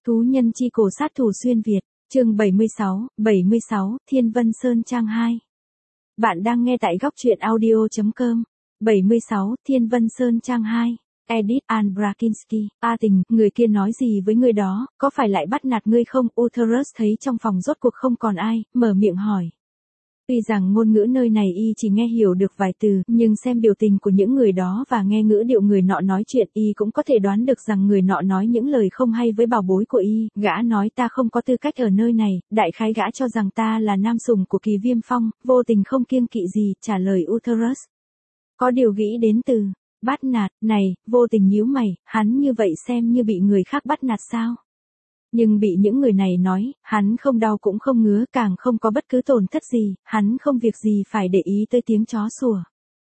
Thú nhân chi cổ sát thủ xuyên Việt, chương 76, Thiên Vân Sơn trang 2. Bạn đang nghe tại góc truyện audio.com. 76, Thiên Vân Sơn trang 2. Edith Ann Brakinski. A Tình, người kia nói gì với người đó, có phải lại bắt nạt ngươi không? Utherus thấy trong phòng rốt cuộc không còn ai, mở miệng hỏi. Tuy rằng ngôn ngữ nơi này y chỉ nghe hiểu được vài từ, nhưng xem biểu tình của những người đó và nghe ngữ điệu người nọ nói chuyện y cũng có thể đoán được rằng người nọ nói những lời không hay với bảo bối của y. Gã nói ta không có tư cách ở nơi này, đại khái gã cho rằng ta là nam sủng của Kỳ Viêm Phong, vô tình không kiêng kỵ gì, trả lời Utherus. Có điều nghĩ đến từ bắt nạt, này, vô tình nhíu mày, hắn như vậy xem như bị người khác bắt nạt sao? Nhưng bị những người này nói, hắn không đau cũng không ngứa, càng không có bất cứ tổn thất gì, hắn không việc gì phải để ý tới tiếng chó sủa.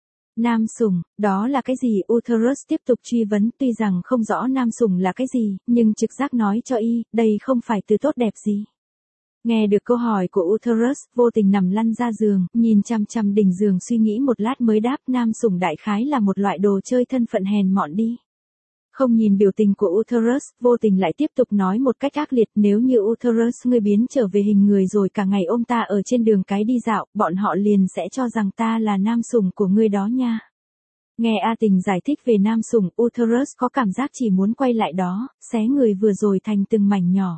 Nam sủng, đó là cái gì? Utherus tiếp tục truy vấn, tuy rằng không rõ nam sủng là cái gì, nhưng trực giác nói cho y, đây không phải từ tốt đẹp gì. Nghe được câu hỏi của Utherus, vô tình nằm lăn ra giường, nhìn chằm chằm đỉnh giường suy nghĩ một lát mới đáp, nam sủng đại khái là một loại đồ chơi thân phận hèn mọn đi. Không nhìn biểu tình của Utherus, vô tình lại tiếp tục nói một cách ác liệt, nếu như Utherus ngươi biến trở về hình người rồi cả ngày ôm ta ở trên đường cái đi dạo, bọn họ liền sẽ cho rằng ta là nam sủng của ngươi đó nha. Nghe A Tình giải thích về nam sủng, Utherus có cảm giác chỉ muốn quay lại đó, xé người vừa rồi thành từng mảnh nhỏ.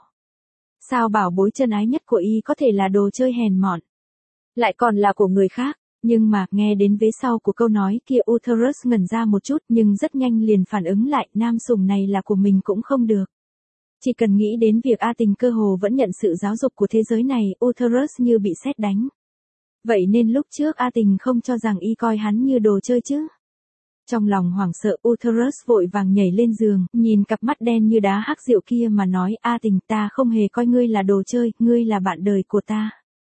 Sao bảo bối chân ái nhất của y có thể là đồ chơi hèn mọn, lại còn là của người khác? Nhưng mà, nghe đến vế sau của câu nói kia Utherus ngẩn ra một chút nhưng rất nhanh liền phản ứng lại, nam sủng này là của mình cũng không được. Chỉ cần nghĩ đến việc A Tình cơ hồ vẫn nhận sự giáo dục của thế giới này, Utherus như bị sét đánh. Vậy nên lúc trước A Tình không cho rằng y coi hắn như đồ chơi chứ? Trong lòng hoảng sợ, Utherus vội vàng nhảy lên giường, nhìn cặp mắt đen như đá hắc rượu kia mà nói, A Tình, ta không hề coi ngươi là đồ chơi, ngươi là bạn đời của ta.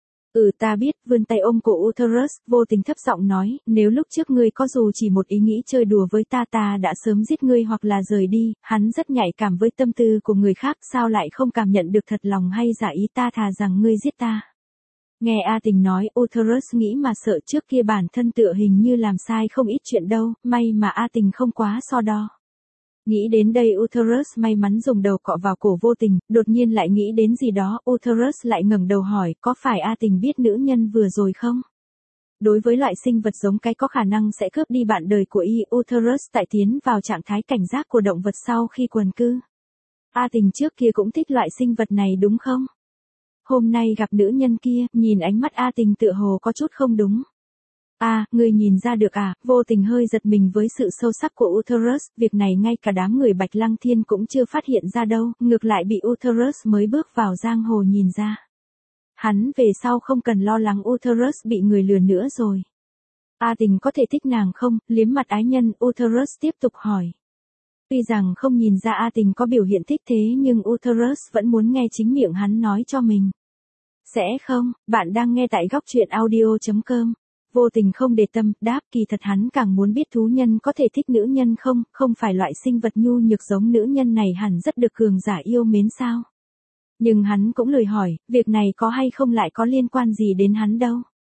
Ta biết, vươn tay ôm cổ Utherus, vô tình thấp giọng nói, nếu lúc trước ngươi có dù chỉ một ý nghĩ chơi đùa với ta đã sớm giết ngươi hoặc là rời đi. Hắn rất nhạy cảm với tâm tư của người khác, sao lại không cảm nhận được thật lòng hay giả ý, ta thà rằng ngươi giết ta. Nghe A Tình nói, Utherus nghĩ mà sợ, trước kia bản thân tựa hình như làm sai không ít chuyện đâu, may mà A Tình không quá so đo. Nghĩ đến đây Utherus may mắn dùng đầu cọ vào cổ vô tình, đột nhiên lại nghĩ đến gì đó, Utherus lại ngẩng đầu hỏi, có phải A Tình biết nữ nhân vừa rồi không? Đối với loại sinh vật giống cái có khả năng sẽ cướp đi bạn đời của y, Utherus tại tiến vào trạng thái cảnh giác của động vật sau khi quần cư. A Tình trước kia cũng thích loại sinh vật này đúng không? Hôm nay gặp nữ nhân kia, nhìn ánh mắt A Tình tựa hồ có chút không đúng. Ngươi nhìn ra được à? Vô tình hơi giật mình với sự sâu sắc của Utherus, việc này ngay cả đám người Bạch Lăng Thiên cũng chưa phát hiện ra đâu, ngược lại bị Utherus mới bước vào giang hồ nhìn ra. Hắn về sau không cần lo lắng Utherus bị người lừa nữa rồi. A Tình có thể thích nàng không? Liếm mặt ái nhân, Utherus tiếp tục hỏi. Tuy rằng không nhìn ra A Tình có biểu hiện thích thế nhưng Utherus vẫn muốn nghe chính miệng hắn nói cho mình. Sẽ không, bạn đang nghe tại góc truyện audio.com. Vô tình không để tâm, đáp, kỳ thật hắn càng muốn biết thú nhân có thể thích nữ nhân không phải loại sinh vật nhu nhược giống nữ nhân này hẳn rất được cường giả yêu mến sao. Nhưng hắn cũng lười hỏi, việc này có hay không lại có liên quan gì đến hắn đâu.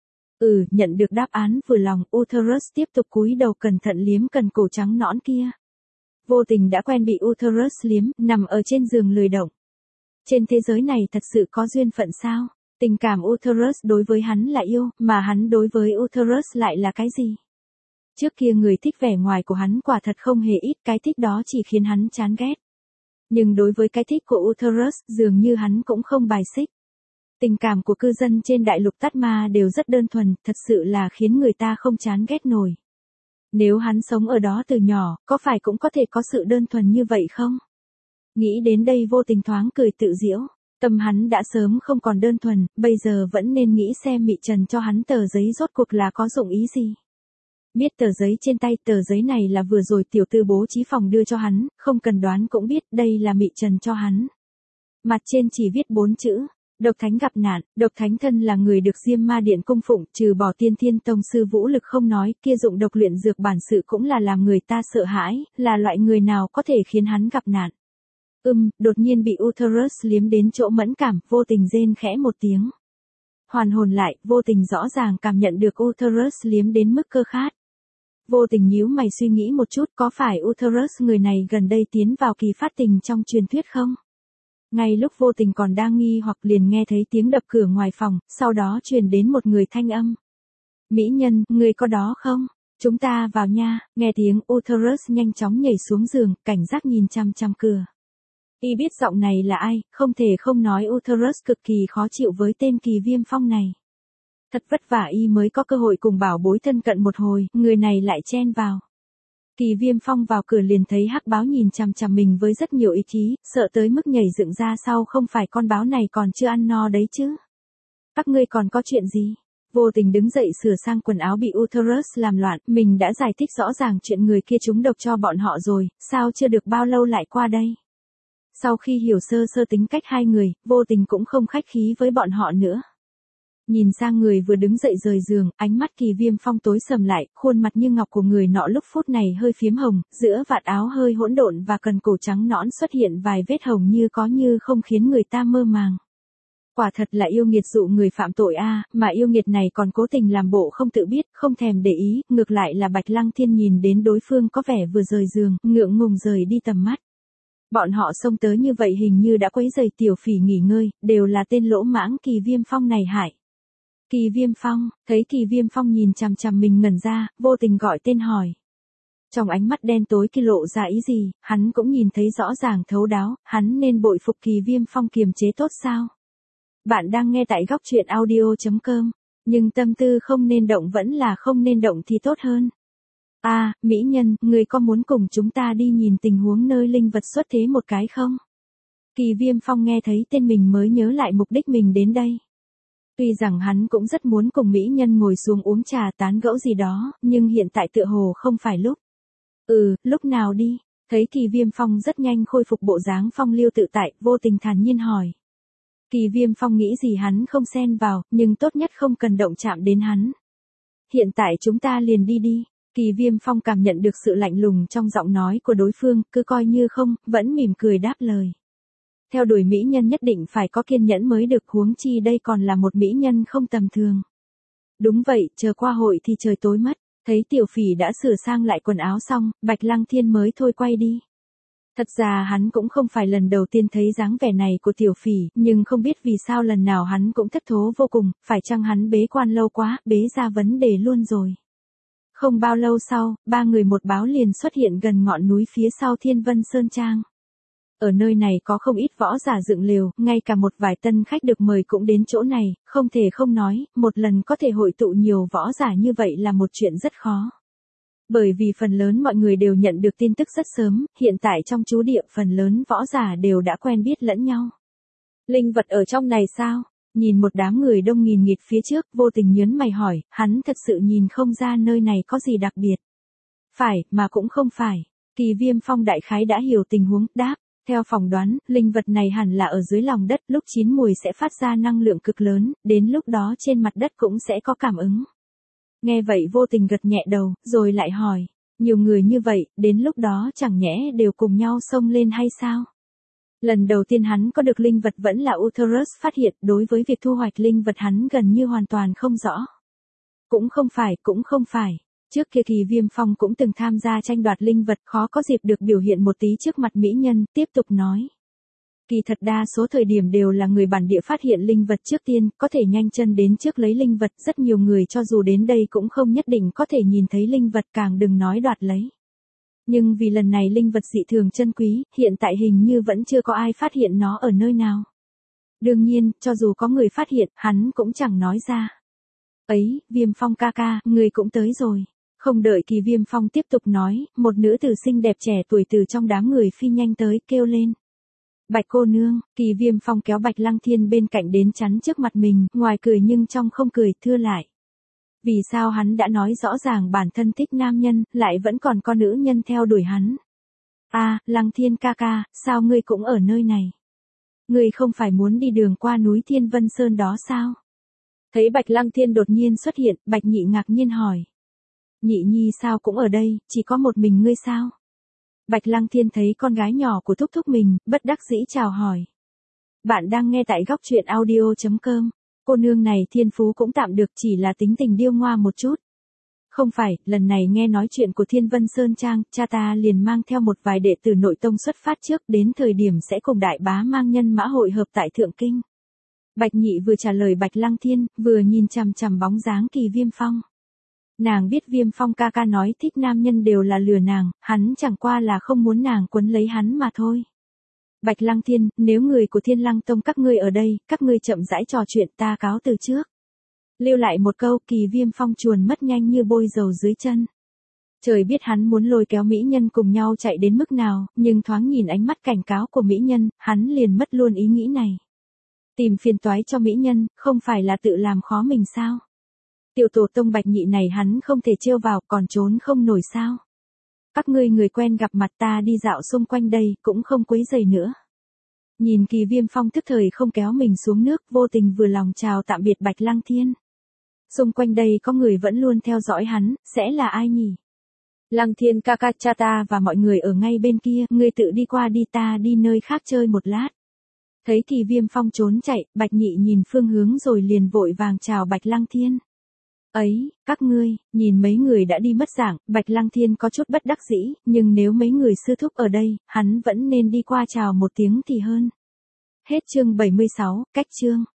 Nhận được đáp án vừa lòng, Utherus tiếp tục cúi đầu cẩn thận liếm cần cổ trắng nõn kia. Vô tình đã quen bị Utherus liếm, nằm ở trên giường lười động. Trên thế giới này thật sự có duyên phận sao? Tình cảm Utherus đối với hắn là yêu, mà hắn đối với Utherus lại là cái gì? Trước kia người thích vẻ ngoài của hắn quả thật không hề ít, cái thích đó chỉ khiến hắn chán ghét. Nhưng đối với cái thích của Utherus, dường như hắn cũng không bài xích. Tình cảm của cư dân trên đại lục Tát Ma đều rất đơn thuần, thật sự là khiến người ta không chán ghét nổi. Nếu hắn sống ở đó từ nhỏ, có phải cũng có thể có sự đơn thuần như vậy không? Nghĩ đến đây vô tình thoáng cười tự giễu. Tâm hắn đã sớm không còn đơn thuần, bây giờ vẫn nên nghĩ xem Mị Trần cho hắn tờ giấy rốt cuộc là có dụng ý gì. Biết tờ giấy trên tay, tờ giấy này là vừa rồi tiểu tư bố trí phòng đưa cho hắn, không cần đoán cũng biết đây là Mị Trần cho hắn. Mặt trên chỉ viết 4 chữ, Độc Thánh gặp nạn. Độc Thánh thân là người được Diêm Ma Điện cung phụng, trừ bỏ Tiên Thiên Tông sư vũ lực không nói, kia dụng độc luyện dược bản sự cũng là làm người ta sợ hãi, là loại người nào có thể khiến hắn gặp nạn. Đột nhiên bị Utherus liếm đến chỗ mẫn cảm, vô tình rên khẽ một tiếng. Hoàn hồn lại, vô tình rõ ràng cảm nhận được Utherus liếm đến mức cơ khát. Vô tình nhíu mày suy nghĩ một chút, có phải Utherus người này gần đây tiến vào kỳ phát tình trong truyền thuyết không? Ngay lúc vô tình còn đang nghi hoặc liền nghe thấy tiếng đập cửa ngoài phòng, sau đó truyền đến một người thanh âm. Mỹ nhân, người có đó không? Chúng ta vào nha, nghe tiếng Uterus nhanh chóng nhảy xuống giường, cảnh giác nhìn chăm chăm cửa. Y biết giọng này là ai, không thể không nói Uterus cực kỳ khó chịu với tên Kỳ Viêm Phong này. Thật vất vả y mới có cơ hội cùng bảo bối thân cận một hồi, người này lại chen vào. Kỳ Viêm Phong vào cửa liền thấy hắc báo nhìn chằm chằm mình với rất nhiều ý chí, sợ tới mức nhảy dựng ra sau không phải con báo này còn chưa ăn no đấy chứ. Các ngươi còn có chuyện gì? Vô tình đứng dậy sửa sang quần áo bị Uterus làm loạn, mình đã giải thích rõ ràng chuyện người kia trúng độc cho bọn họ rồi, sao chưa được bao lâu lại qua đây? Sau khi hiểu sơ sơ tính cách hai người, vô tình cũng không khách khí với bọn họ nữa. Nhìn sang người vừa đứng dậy rời giường, ánh mắt Kỳ Viêm Phong tối sầm lại, khuôn mặt như ngọc của người nọ lúc phút này hơi phiếm hồng, giữa vạt áo hơi hỗn độn và cần cổ trắng nõn xuất hiện vài vết hồng như có như không khiến người ta mơ màng. Quả thật là yêu nghiệt dụ người phạm tội a, mà yêu nghiệt này còn cố tình làm bộ không tự biết, không thèm để ý, ngược lại là Bạch Lăng Thiên nhìn đến đối phương có vẻ vừa rời giường, ngượng ngùng rời đi tầm mắt. Bọn họ xông tới như vậy hình như đã quấy rầy tiểu phỉ nghỉ ngơi, đều là tên lỗ mãng Kỳ Viêm Phong này hại. Kỳ Viêm Phong, thấy Kỳ Viêm Phong nhìn chằm chằm mình ngẩn ra, vô tình gọi tên hỏi. Trong ánh mắt đen tối kia lộ ra ý gì, hắn cũng nhìn thấy rõ ràng thấu đáo, hắn nên bội phục Kỳ Viêm Phong kiềm chế tốt sao? Bạn đang nghe tại góc truyện audio.com, nhưng tâm tư không nên động vẫn là không nên động thì tốt hơn. Mỹ nhân, người có muốn cùng chúng ta đi nhìn tình huống nơi linh vật xuất thế một cái không? Kỳ Viêm Phong nghe thấy tên mình mới nhớ lại mục đích mình đến đây. Tuy rằng hắn cũng rất muốn cùng mỹ nhân ngồi xuống uống trà tán gẫu gì đó, nhưng hiện tại tựa hồ không phải lúc. Lúc nào đi? Thấy Kỳ Viêm Phong rất nhanh khôi phục bộ dáng phong lưu tự tại, vô tình thản nhiên hỏi. Kỳ Viêm Phong nghĩ gì hắn không xen vào, nhưng tốt nhất không cần động chạm đến hắn. Hiện tại chúng ta liền đi đi. Kỳ Viêm Phong cảm nhận được sự lạnh lùng trong giọng nói của đối phương, cứ coi như không, vẫn mỉm cười đáp lời. Theo đuổi mỹ nhân nhất định phải có kiên nhẫn mới được, huống chi đây còn là một mỹ nhân không tầm thường. Đúng vậy, chờ qua hội thì trời tối mất. Thấy tiểu phỉ đã sửa sang lại quần áo xong, Bạch Lăng Thiên mới thôi quay đi. Thật ra hắn cũng không phải lần đầu tiên thấy dáng vẻ này của tiểu phỉ, nhưng không biết vì sao lần nào hắn cũng thất thố vô cùng, phải chăng hắn bế quan lâu quá, bế ra vấn đề luôn rồi. Không bao lâu sau, ba người một báo liền xuất hiện gần ngọn núi phía sau Thiên Vân Sơn Trang. Ở nơi này có không ít võ giả dựng lều, ngay cả một vài tân khách được mời cũng đến chỗ này, không thể không nói, một lần có thể hội tụ nhiều võ giả như vậy là một chuyện rất khó. Bởi vì phần lớn mọi người đều nhận được tin tức rất sớm, hiện tại trong trú địa phần lớn võ giả đều đã quen biết lẫn nhau. Linh vật ở trong này sao? Nhìn một đám người đông nghìn nghịt phía trước, vô tình nhớn mày hỏi, hắn thật sự nhìn không ra nơi này có gì đặc biệt. Phải, mà cũng không phải. Kỳ Viêm Phong đại khái đã hiểu tình huống, đáp. Theo phỏng đoán, linh vật này hẳn là ở dưới lòng đất, lúc chín mùi sẽ phát ra năng lượng cực lớn, đến lúc đó trên mặt đất cũng sẽ có cảm ứng. Nghe vậy vô tình gật nhẹ đầu, rồi lại hỏi, nhiều người như vậy, đến lúc đó chẳng nhẽ đều cùng nhau xông lên hay sao? Lần đầu tiên hắn có được linh vật vẫn là Uterus phát hiện, đối với việc thu hoạch linh vật hắn gần như hoàn toàn không rõ. Cũng không phải. Trước kia Kỳ Viêm Phong cũng từng tham gia tranh đoạt linh vật, khó có dịp được biểu hiện một tí trước mặt mỹ nhân, tiếp tục nói. Kỳ thật đa số thời điểm đều là người bản địa phát hiện linh vật trước tiên, có thể nhanh chân đến trước lấy linh vật, rất nhiều người cho dù đến đây cũng không nhất định có thể nhìn thấy linh vật, càng đừng nói đoạt lấy. Nhưng vì lần này linh vật dị thường chân quý, hiện tại hình như vẫn chưa có ai phát hiện nó ở nơi nào. Đương nhiên, cho dù có người phát hiện, hắn cũng chẳng nói ra. Ấy, Viêm Phong ca ca, người cũng tới rồi. Không đợi Kỳ Viêm Phong tiếp tục nói, một nữ tử xinh đẹp trẻ tuổi từ trong đám người phi nhanh tới, kêu lên. Bạch cô nương, Kỳ Viêm Phong kéo Bạch Lăng Thiên bên cạnh đến chắn trước mặt mình, ngoài cười nhưng trong không cười, thưa lại. Vì sao hắn đã nói rõ ràng bản thân thích nam nhân, lại vẫn còn có nữ nhân theo đuổi hắn? Lăng Thiên ca ca, sao ngươi cũng ở nơi này? Ngươi không phải muốn đi đường qua núi Thiên Vân Sơn đó sao? Thấy Bạch Lăng Thiên đột nhiên xuất hiện, Bạch Nhị ngạc nhiên hỏi. Nhị nhi sao cũng ở đây, chỉ có một mình ngươi sao? Bạch Lăng Thiên thấy con gái nhỏ của thúc thúc mình, bất đắc dĩ chào hỏi. Bạn đang nghe tại góc truyện audio.com. Cô nương này thiên phú cũng tạm được, chỉ là tính tình điêu ngoa một chút. Không phải, lần này nghe nói chuyện của Thiên Vân Sơn Trang, cha ta liền mang theo một vài đệ tử nội tông xuất phát trước, đến thời điểm sẽ cùng đại bá mang nhân mã hội hợp tại Thượng Kinh. Bạch Nhị vừa trả lời Bạch Lăng Thiên, vừa nhìn chằm chằm bóng dáng Kỳ Viêm Phong. Nàng biết Viêm Phong ca ca nói thích nam nhân đều là lừa nàng, hắn chẳng qua là không muốn nàng quấn lấy hắn mà thôi. Bạch Lăng Thiên, nếu người của Thiên Lăng Tông các ngươi ở đây, các ngươi chậm rãi trò chuyện, ta cáo từ trước. Lưu lại một câu, Kỳ Viêm Phong chuồn mất nhanh như bôi dầu dưới chân. Trời biết hắn muốn lôi kéo mỹ nhân cùng nhau chạy đến mức nào, nhưng thoáng nhìn ánh mắt cảnh cáo của mỹ nhân, hắn liền mất luôn ý nghĩ này. Tìm phiền toái cho mỹ nhân, không phải là tự làm khó mình sao? Tiểu tổ tông Bạch Nhị này hắn không thể trêu vào, còn trốn không nổi sao? Các ngươi người quen gặp mặt, ta đi dạo xung quanh đây, cũng không quấy rầy nữa. Nhìn Kỳ Viêm Phong tức thời không kéo mình xuống nước, vô tình vừa lòng chào tạm biệt Bạch Lăng Thiên. Xung quanh đây có người vẫn luôn theo dõi hắn, sẽ là ai nhỉ? Lăng Thiên ca ca, cha ta và mọi người ở ngay bên kia, ngươi tự đi qua đi, ta đi nơi khác chơi một lát. Thấy Kỳ Viêm Phong trốn chạy, Bạch Nhị nhìn phương hướng rồi liền vội vàng chào Bạch Lăng Thiên. Ấy, các ngươi, nhìn mấy người đã đi mất dạng, Bạch Lăng Thiên có chút bất đắc dĩ, nhưng nếu mấy người sư thúc ở đây, hắn vẫn nên đi qua chào một tiếng thì hơn. Hết chương 76, cách chương.